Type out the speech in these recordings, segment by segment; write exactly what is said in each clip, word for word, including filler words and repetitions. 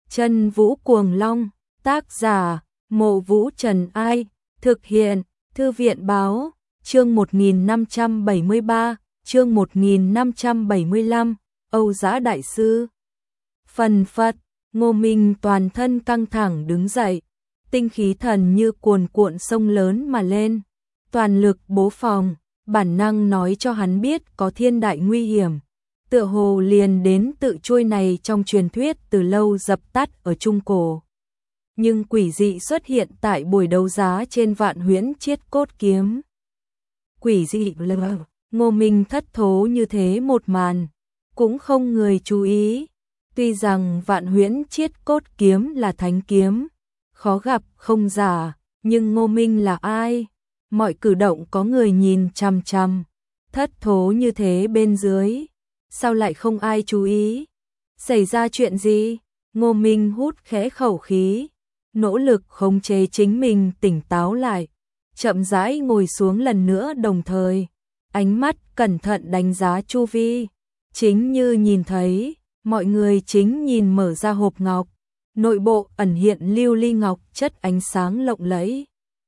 Chân Vũ Cuồng Long, tác giả, Mộ Vũ Trần Ai, thực hiện, Thư viện Báo, chương một nghìn năm trăm bảy mươi ba, chương một nghìn năm trăm bảy mươi lăm, Âu Dã Đại Sư. Phần phật, Ngô Minh toàn thân căng thẳng đứng dậy, tinh khí thần như cuồn cuộn sông lớn mà lên, toàn lực bố phòng, bản năng nói cho hắn biết có thiên đại nguy hiểm. Tựa hồ liền đến tự chuôi này trong truyền thuyết từ lâu dập tắt ở Trung Cổ. Nhưng quỷ dị xuất hiện tại buổi đấu giá trên Vạn Huyễn Chiết Cốt Kiếm. Quỷ dị lờ, Ngô Minh thất thố như thế một màn, cũng không người chú ý. Tuy rằng Vạn Huyễn Chiết Cốt Kiếm là thánh kiếm, khó gặp không giả, nhưng Ngô Minh là ai? Mọi cử động có người nhìn chằm chằm, thất thố như thế bên dưới. Sao lại không ai chú ý? Xảy ra chuyện gì? Ngô Minh hút khẽ khẩu khí, nỗ lực khống chế chính mình tỉnh táo lại, chậm rãi ngồi xuống lần nữa, đồng thời ánh mắt cẩn thận đánh giá chu vi. Chính như nhìn thấy, mọi người chính nhìn mở ra hộp ngọc, nội bộ ẩn hiện lưu ly ngọc chất ánh sáng lộng lẫy.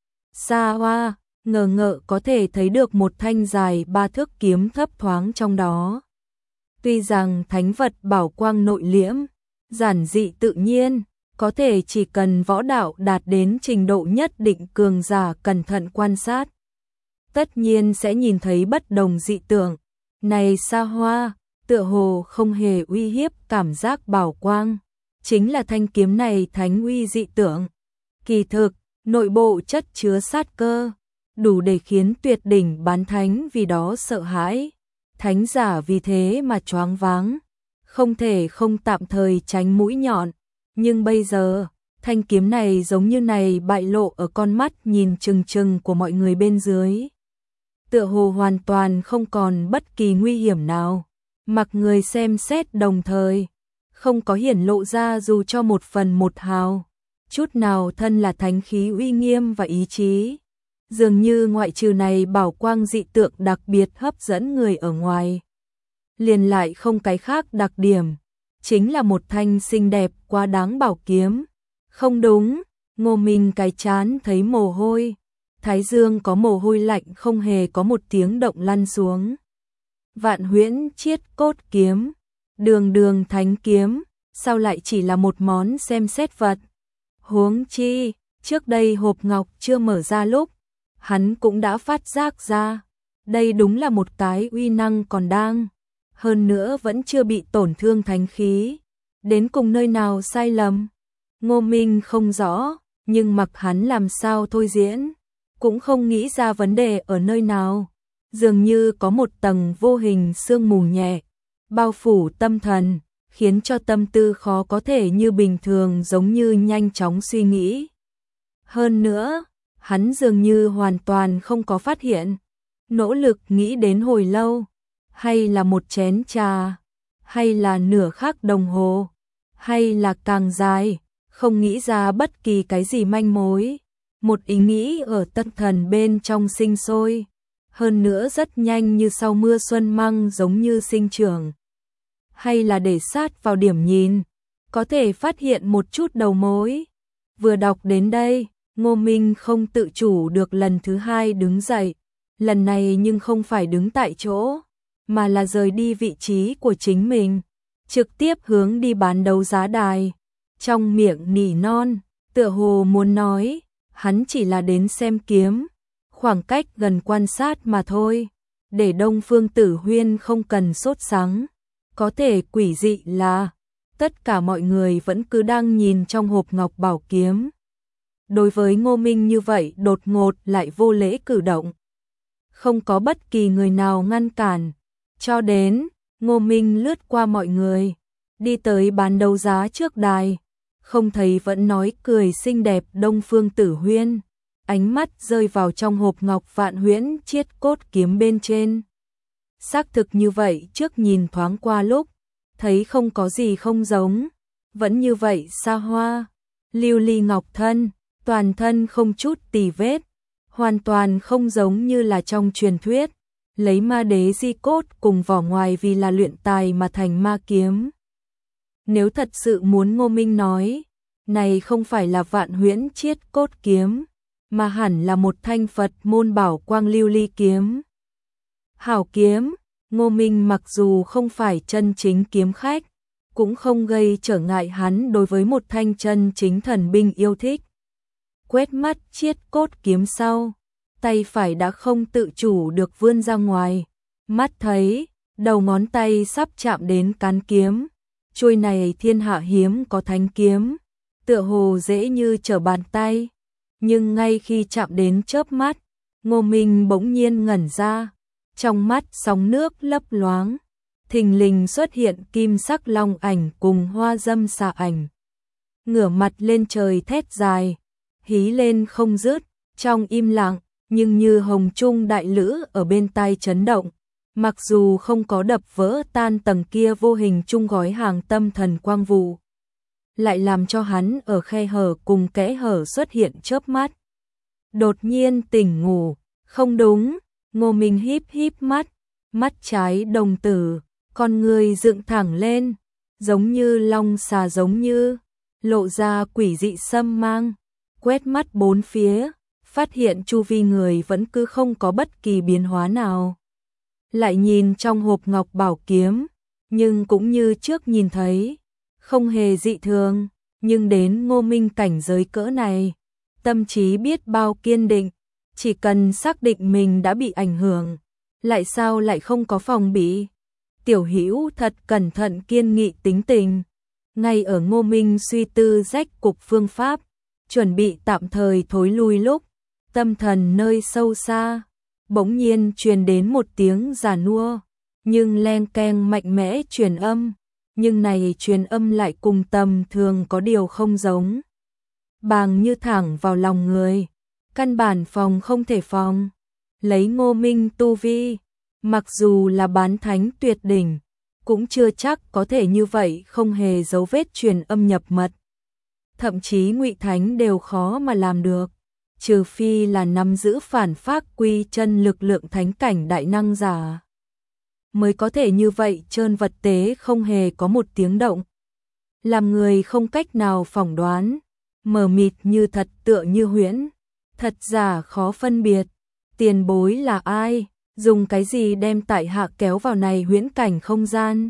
Xa hoa, ngờ ngợ có thể thấy được một thanh dài ba thước kiếm thấp thoáng trong đó. Tuy rằng thánh vật bảo quang nội liễm, giản dị tự nhiên, có thể chỉ cần võ đạo đạt đến trình độ nhất định, cường giả cẩn thận quan sát, tất nhiên sẽ nhìn thấy bất đồng dị tượng. Này xa hoa, tựa hồ không hề uy hiếp cảm giác bảo quang, chính là thanh kiếm này thánh uy dị tượng. Kỳ thực, nội bộ chất chứa sát cơ, đủ để khiến tuyệt đỉnh bán thánh vì đó sợ hãi. Thánh giả vì thế mà choáng váng, không thể không tạm thời tránh mũi nhọn. Nhưng bây giờ, thanh kiếm này giống như này bại lộ ở con mắt nhìn chừng chừng của mọi người bên dưới. Tựa hồ hoàn toàn không còn bất kỳ nguy hiểm nào, mặc người xem xét đồng thời, không có hiển lộ ra dù cho một phần một hào, chút nào thân là thánh khí uy nghiêm và ý chí. Dường như ngoại trừ này bảo quang dị tượng đặc biệt hấp dẫn người ở ngoài, liền lại không cái khác đặc điểm, chính là một thanh xinh đẹp quá đáng bảo kiếm. Không đúng, Ngô Minh cái chán thấy mồ hôi, thái dương có mồ hôi lạnh không hề có một tiếng động lăn xuống. Vạn Huyễn Chiết Cốt Kiếm, đường đường thánh kiếm, sao lại chỉ là một món xem xét vật? Huống chi, trước đây hộp ngọc chưa mở ra lúc, hắn cũng đã phát giác ra, đây đúng là một cái uy năng còn đang, hơn nữa vẫn chưa bị tổn thương thánh khí. Đến cùng nơi nào sai lầm? Ngô Minh không rõ, nhưng mặc hắn làm sao thôi diễn, cũng không nghĩ ra vấn đề ở nơi nào. Dường như có một tầng vô hình sương mù nhẹ, bao phủ tâm thần, khiến cho tâm tư khó có thể như bình thường giống như nhanh chóng suy nghĩ. Hơn nữa, hắn dường như hoàn toàn không có phát hiện, nỗ lực nghĩ đến hồi lâu, hay là một chén trà, hay là nửa khắc đồng hồ, hay là càng dài, không nghĩ ra bất kỳ cái gì manh mối. Một ý nghĩ ở tâm thần bên trong sinh sôi, hơn nữa rất nhanh như sau mưa xuân măng giống như sinh trưởng. Hay là để sát vào điểm nhìn, có thể phát hiện một chút đầu mối. Vừa đọc đến đây, Ngô Minh không tự chủ được lần thứ hai đứng dậy, lần này nhưng không phải đứng tại chỗ, mà là rời đi vị trí của chính mình, trực tiếp hướng đi bán đấu giá đài. Trong miệng nỉ non, tựa hồ muốn nói, hắn chỉ là đến xem kiếm, khoảng cách gần quan sát mà thôi, để Đông Phương Tử Huyên không cần sốt sắng. Có thể quỷ dị là, tất cả mọi người vẫn cứ đang nhìn trong hộp ngọc bảo kiếm. Đối với Ngô Minh như vậy đột ngột lại vô lễ cử động, không có bất kỳ người nào ngăn cản, cho đến Ngô Minh lướt qua mọi người, đi tới bán đấu giá trước đài, không thấy vẫn nói cười xinh đẹp Đông Phương Tử Huyên, ánh mắt rơi vào trong hộp ngọc Vạn Huyễn Chiết Cốt Kiếm bên trên. Xác thực như vậy, trước nhìn thoáng qua lúc, thấy không có gì không giống, vẫn như vậy xa hoa, lưu ly ngọc thân, toàn thân không chút tì vết, hoàn toàn không giống như là trong truyền thuyết, lấy ma đế di cốt cùng vỏ ngoài vì là luyện tài mà thành ma kiếm. Nếu thật sự muốn Ngô Minh nói, này không phải là Vạn Huyễn Chiết Cốt Kiếm, mà hẳn là một thanh Phật môn bảo quang lưu ly kiếm. Hảo kiếm, Ngô Minh mặc dù không phải chân chính kiếm khách, cũng không gây trở ngại hắn đối với một thanh chân chính thần binh yêu thích. Quét mắt chiết cốt kiếm sau, tay phải đã không tự chủ được vươn ra ngoài, mắt thấy, đầu ngón tay sắp chạm đến cán kiếm, chuôi này thiên hạ hiếm có thánh kiếm, tựa hồ dễ như trở bàn tay, nhưng ngay khi chạm đến chớp mắt, Ngô Minh bỗng nhiên ngẩn ra, trong mắt sóng nước lấp loáng, thình lình xuất hiện kim sắc long ảnh cùng hoa dâm xà ảnh. Ngửa mặt lên trời thét dài, hí lên không dứt, trong im lặng, nhưng như hồng trung đại lữ ở bên tai chấn động, mặc dù không có đập vỡ tan tầng kia vô hình chung gói hàng tâm thần quang vụ, lại làm cho hắn ở khe hở cùng kẽ hở xuất hiện chớp mắt. Đột nhiên tỉnh ngủ, không đúng, Ngô Minh híp híp mắt, mắt trái đồng tử, con người dựng thẳng lên, giống như long xà giống như, lộ ra quỷ dị sâm mang, quét mắt bốn phía, phát hiện chu vi người vẫn cứ không có bất kỳ biến hóa nào. Lại nhìn trong hộp ngọc bảo kiếm, nhưng cũng như trước nhìn thấy, không hề dị thường, nhưng đến Ngô Minh cảnh giới cỡ này, tâm trí biết bao kiên định, chỉ cần xác định mình đã bị ảnh hưởng, lại sao lại không có phòng bị. Tiểu Hữu thật cẩn thận kiên nghị tính tình, ngay ở Ngô Minh suy tư rách cục phương pháp, chuẩn bị tạm thời thối lui lúc, tâm thần nơi sâu xa, bỗng nhiên truyền đến một tiếng già nua, nhưng len keng mạnh mẽ truyền âm, nhưng này truyền âm lại cùng tầm thường có điều không giống. Bàng như thẳng vào lòng người, căn bản phòng không thể phòng, lấy Ngô Minh tu vi, mặc dù là bán thánh tuyệt đỉnh, cũng chưa chắc có thể như vậy không hề dấu vết truyền âm nhập mật. Thậm chí ngụy thánh đều khó mà làm được, trừ phi là nắm giữ phản phác quy chân lực lượng thánh cảnh đại năng giả, mới có thể như vậy trơn vật tế không hề có một tiếng động. Làm người không cách nào phỏng đoán, mờ mịt như thật tựa như huyễn, thật giả khó phân biệt, tiền bối là ai, dùng cái gì đem tại hạ kéo vào này huyễn cảnh không gian.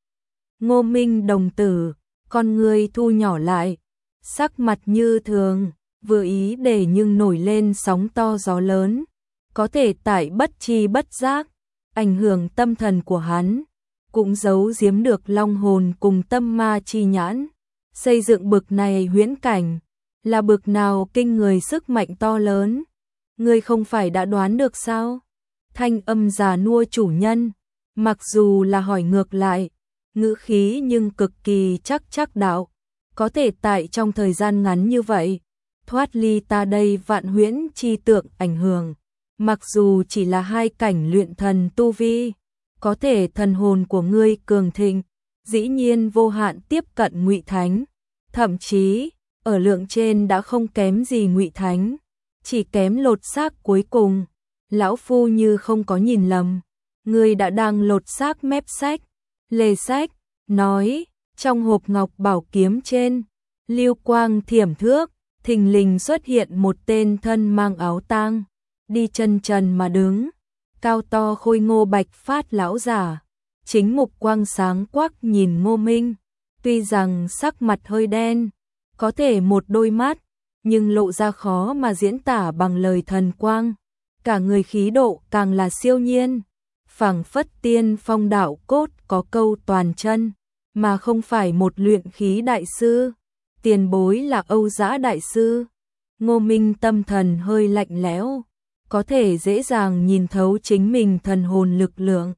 Ngô Minh đồng tử, con người thu nhỏ lại, sắc mặt như thường, vừa ý để nhưng nổi lên sóng to gió lớn, có thể tại bất chi bất giác, ảnh hưởng tâm thần của hắn, cũng giấu giếm được long hồn cùng tâm ma chi nhãn, xây dựng bực này huyễn cảnh, là bực nào kinh người sức mạnh to lớn, ngươi không phải đã đoán được sao? Thanh âm già nua chủ nhân, mặc dù là hỏi ngược lại, ngữ khí nhưng cực kỳ chắc chắc đạo, có thể tại trong thời gian ngắn như vậy, thoát ly ta đây vạn huyễn chi tượng ảnh hưởng, mặc dù chỉ là hai cảnh luyện thần tu vi, có thể thần hồn của ngươi cường thịnh, dĩ nhiên vô hạn tiếp cận ngụy thánh, thậm chí ở lượng trên đã không kém gì ngụy thánh, chỉ kém lột xác cuối cùng. Lão phu như không có nhìn lầm, ngươi đã đang lột xác mép sách, lề sách, nói, trong hộp ngọc bảo kiếm trên, lưu quang thiểm thước, thình lình xuất hiện một tên thân mang áo tang, đi chân trần mà đứng, cao to khôi ngô bạch phát lão giả, chính mục quang sáng quắc nhìn Ngô Minh, tuy rằng sắc mặt hơi đen, có thể một đôi mắt, nhưng lộ ra khó mà diễn tả bằng lời thần quang. Cả người khí độ càng là siêu nhiên, phảng phất tiên phong đạo cốt có câu toàn chân, mà không phải một luyện khí đại sư, tiền bối là Âu Dã đại sư. Ngô Minh tâm thần hơi lạnh lẽo, có thể dễ dàng nhìn thấu chính mình thần hồn lực lượng.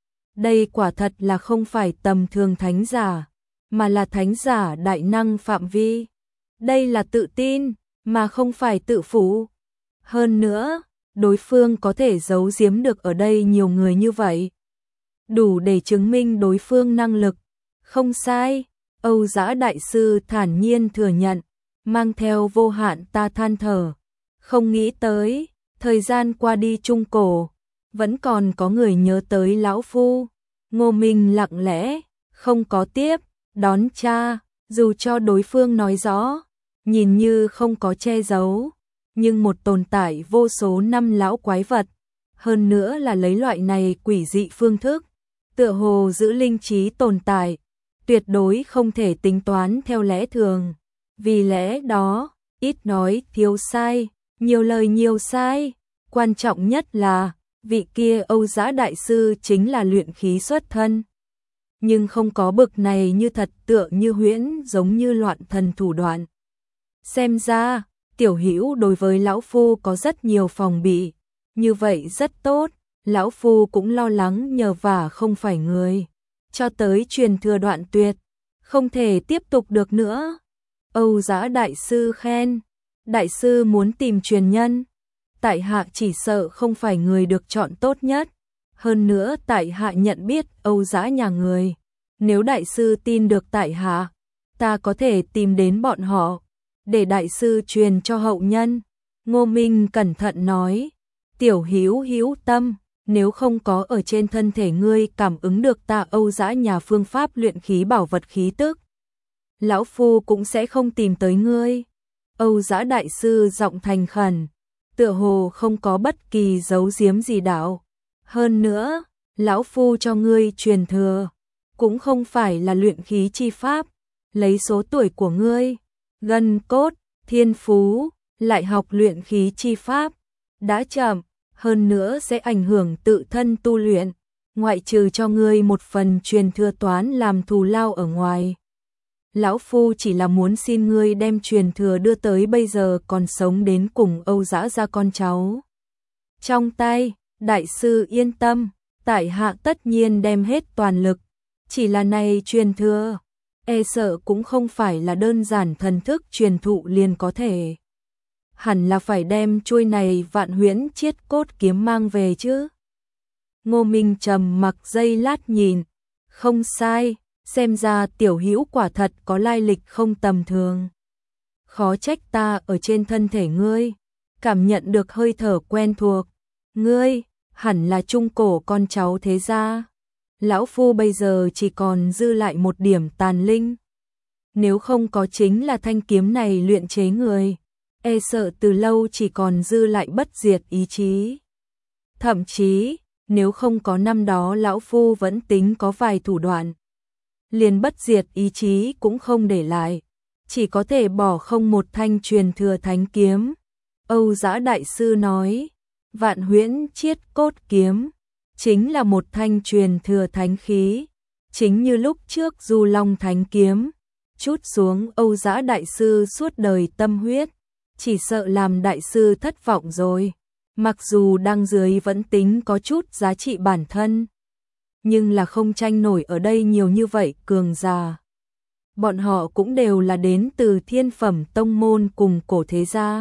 Đây quả thật là không phải tầm thường thánh giả, mà là thánh giả đại năng phạm vi. Đây là tự tin, mà không phải tự phụ. Hơn nữa, đối phương có thể giấu giếm được ở đây nhiều người như vậy, đủ để chứng minh đối phương năng lực. Không sai, Âu Dã đại sư thản nhiên thừa nhận, mang theo vô hạn ta than thở. Không nghĩ tới, thời gian qua đi trung cổ, vẫn còn có người nhớ tới lão phu. Ngô Minh lặng lẽ, không có tiếp, đón cha, dù cho đối phương nói rõ, nhìn như không có che giấu, nhưng một tồn tại vô số năm lão quái vật, hơn nữa là lấy loại này quỷ dị phương thức, tựa hồ giữ linh trí tồn tại, tuyệt đối không thể tính toán theo lẽ thường. Vì lẽ đó, ít nói thiếu sai, nhiều lời nhiều sai, quan trọng nhất là, vị kia Âu Dã Đại Sư chính là luyện khí xuất thân. Nhưng không có bực này như thật tựa như huyễn giống như loạn thần thủ đoạn. Xem ra, Tiểu Hữu đối với lão phu có rất nhiều phòng bị, như vậy rất tốt, lão phu cũng lo lắng nhờ vả không phải người. Cho tới truyền thừa đoạn tuyệt, không thể tiếp tục được nữa. Âu Dã Đại Sư khen, Đại Sư muốn tìm truyền nhân, tại hạ chỉ sợ không phải người được chọn tốt nhất. Hơn nữa tại hạ nhận biết Âu Dã nhà người, nếu Đại Sư tin được tại hạ, ta có thể tìm đến bọn họ, để Đại Sư truyền cho hậu nhân. Ngô Minh cẩn thận nói, Tiểu Hữu hữu tâm, nếu không có ở trên thân thể ngươi cảm ứng được ta Âu Dã nhà phương pháp luyện khí bảo vật khí tức, lão phu cũng sẽ không tìm tới ngươi. Âu Dã Đại Sư giọng thành khẩn, tựa hồ không có bất kỳ giấu giếm gì đạo. Hơn nữa, lão phu cho ngươi truyền thừa, cũng không phải là luyện khí chi pháp, lấy số tuổi của ngươi, gân cốt, thiên phú, lại học luyện khí chi pháp, đã chậm, hơn nữa sẽ ảnh hưởng tự thân tu luyện, ngoại trừ cho ngươi một phần truyền thừa toán làm thù lao ở ngoài. Lão phu chỉ là muốn xin ngươi đem truyền thừa đưa tới bây giờ còn sống đến cùng Âu Dã gia con cháu. Trong tay, Đại Sư yên tâm, tại hạ tất nhiên đem hết toàn lực, chỉ là này truyền thừa, e sợ cũng không phải là đơn giản thần thức truyền thụ liền có thể. Hẳn là phải đem chuôi này Vạn Huyễn Chiết Cốt kiếm mang về chứ. Ngô Minh trầm mặc giây lát nhìn, không sai, xem ra Tiểu Hữu quả thật có lai lịch không tầm thường. Khó trách ta ở trên thân thể ngươi, cảm nhận được hơi thở quen thuộc, ngươi hẳn là trung cổ con cháu thế gia. Lão phu bây giờ chỉ còn dư lại một điểm tàn linh. Nếu không có chính là thanh kiếm này luyện chế người, e sợ từ lâu chỉ còn dư lại bất diệt ý chí. Thậm chí, nếu không có năm đó lão phu vẫn tính có vài thủ đoạn, liền bất diệt ý chí cũng không để lại, chỉ có thể bỏ không một thanh truyền thừa thánh kiếm. Âu Dã Đại Sư nói, Vạn Huyễn Chiết Cốt kiếm chính là một thanh truyền thừa thánh khí, chính như lúc trước Du Long Thánh kiếm, chút xuống Âu Dã Đại Sư suốt đời tâm huyết, chỉ sợ làm Đại Sư thất vọng rồi. Mặc dù đăng dưới vẫn tính có chút giá trị bản thân, nhưng là không tranh nổi ở đây nhiều như vậy cường giả. Bọn họ cũng đều là đến từ thiên phẩm tông môn cùng cổ thế gia.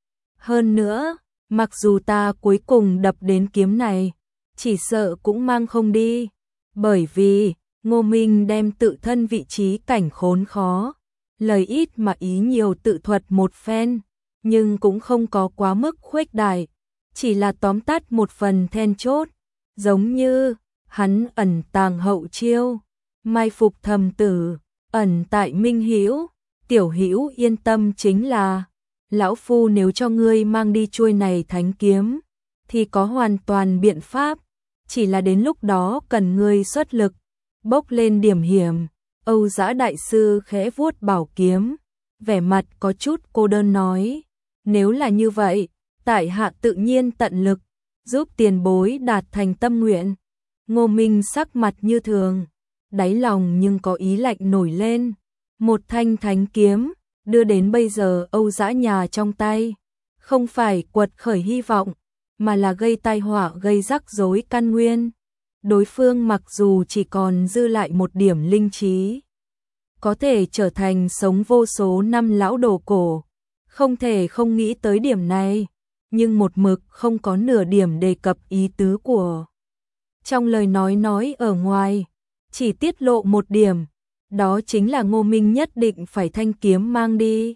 Hơn nữa, mặc dù ta cuối cùng đập đến kiếm này, chỉ sợ cũng mang không đi, bởi vì Ngô Minh đem tự thân vị trí cảnh khốn khó, lời ít mà ý nhiều tự thuật một phen, nhưng cũng không có quá mức khuếch đại, chỉ là tóm tắt một phần then chốt, giống như hắn ẩn tàng hậu chiêu, mai phục thầm tử, ẩn tại minh hữu. Tiểu Hữu yên tâm, chính là lão phu nếu cho ngươi mang đi chuôi này thánh kiếm, thì có hoàn toàn biện pháp, chỉ là đến lúc đó cần ngươi xuất lực, bốc lên điểm hiểm. Âu Dã Đại Sư khẽ vuốt bảo kiếm, vẻ mặt có chút cô đơn nói, nếu là như vậy, tại hạ tự nhiên tận lực, giúp tiền bối đạt thành tâm nguyện. Ngô Minh sắc mặt như thường, đáy lòng nhưng có ý lạnh nổi lên, một thanh thánh kiếm, đưa đến bây giờ Âu Dã nhà trong tay, không phải quật khởi hy vọng, mà là gây tai họa gây rắc rối căn nguyên. Đối phương mặc dù chỉ còn dư lại một điểm linh trí, có thể trở thành sống vô số năm lão đồ cổ, không thể không nghĩ tới điểm này, nhưng một mực không có nửa điểm đề cập ý tứ của. Trong lời nói nói ở ngoài, chỉ tiết lộ một điểm, đó chính là Ngô Minh nhất định phải thanh kiếm mang đi.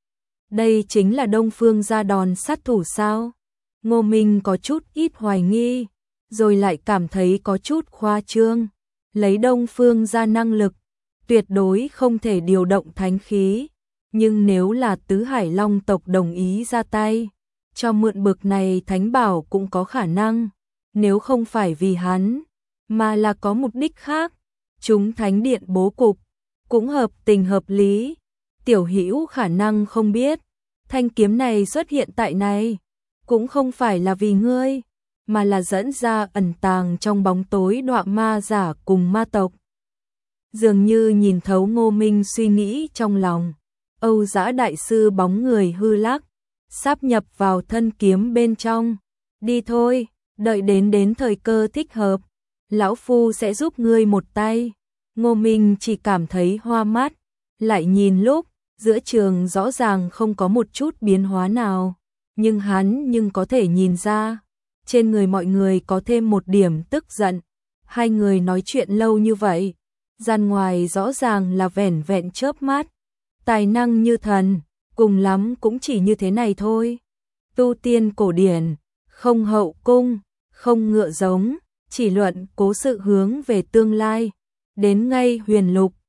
Đây chính là Đông Phương gia đòn sát thủ sao? Ngô Minh có chút ít hoài nghi, rồi lại cảm thấy có chút khoa trương. Lấy Đông Phương gia năng lực, tuyệt đối không thể điều động thánh khí, nhưng nếu là tứ hải long tộc đồng ý ra tay, cho mượn bực này thánh bảo cũng có khả năng, nếu không phải vì hắn, mà là có mục đích khác, chúng thánh điện bố cục, cũng hợp tình hợp lý. Tiểu Hữu khả năng không biết, thanh kiếm này xuất hiện tại này, cũng không phải là vì ngươi, mà là dẫn ra ẩn tàng trong bóng tối đọa ma giả cùng ma tộc. Dường như nhìn thấu Ngô Minh suy nghĩ trong lòng, Âu Dã đại sư bóng người hư lắc, sáp nhập vào thân kiếm bên trong. Đi thôi, đợi đến đến thời cơ thích hợp, lão phu sẽ giúp ngươi một tay. Ngô Minh chỉ cảm thấy hoa mắt, lại nhìn lúc, giữa trường rõ ràng không có một chút biến hóa nào, nhưng hắn nhưng có thể nhìn ra, trên người mọi người có thêm một điểm tức giận. Hai người nói chuyện lâu như vậy, gian ngoài rõ ràng là vẻn vẹn chớp mắt, tài năng như thần, cùng lắm cũng chỉ như thế này thôi. Tu tiên cổ điển, không hậu cung, không ngựa giống, chỉ luận cố sự hướng về tương lai, đến ngay huyền lục,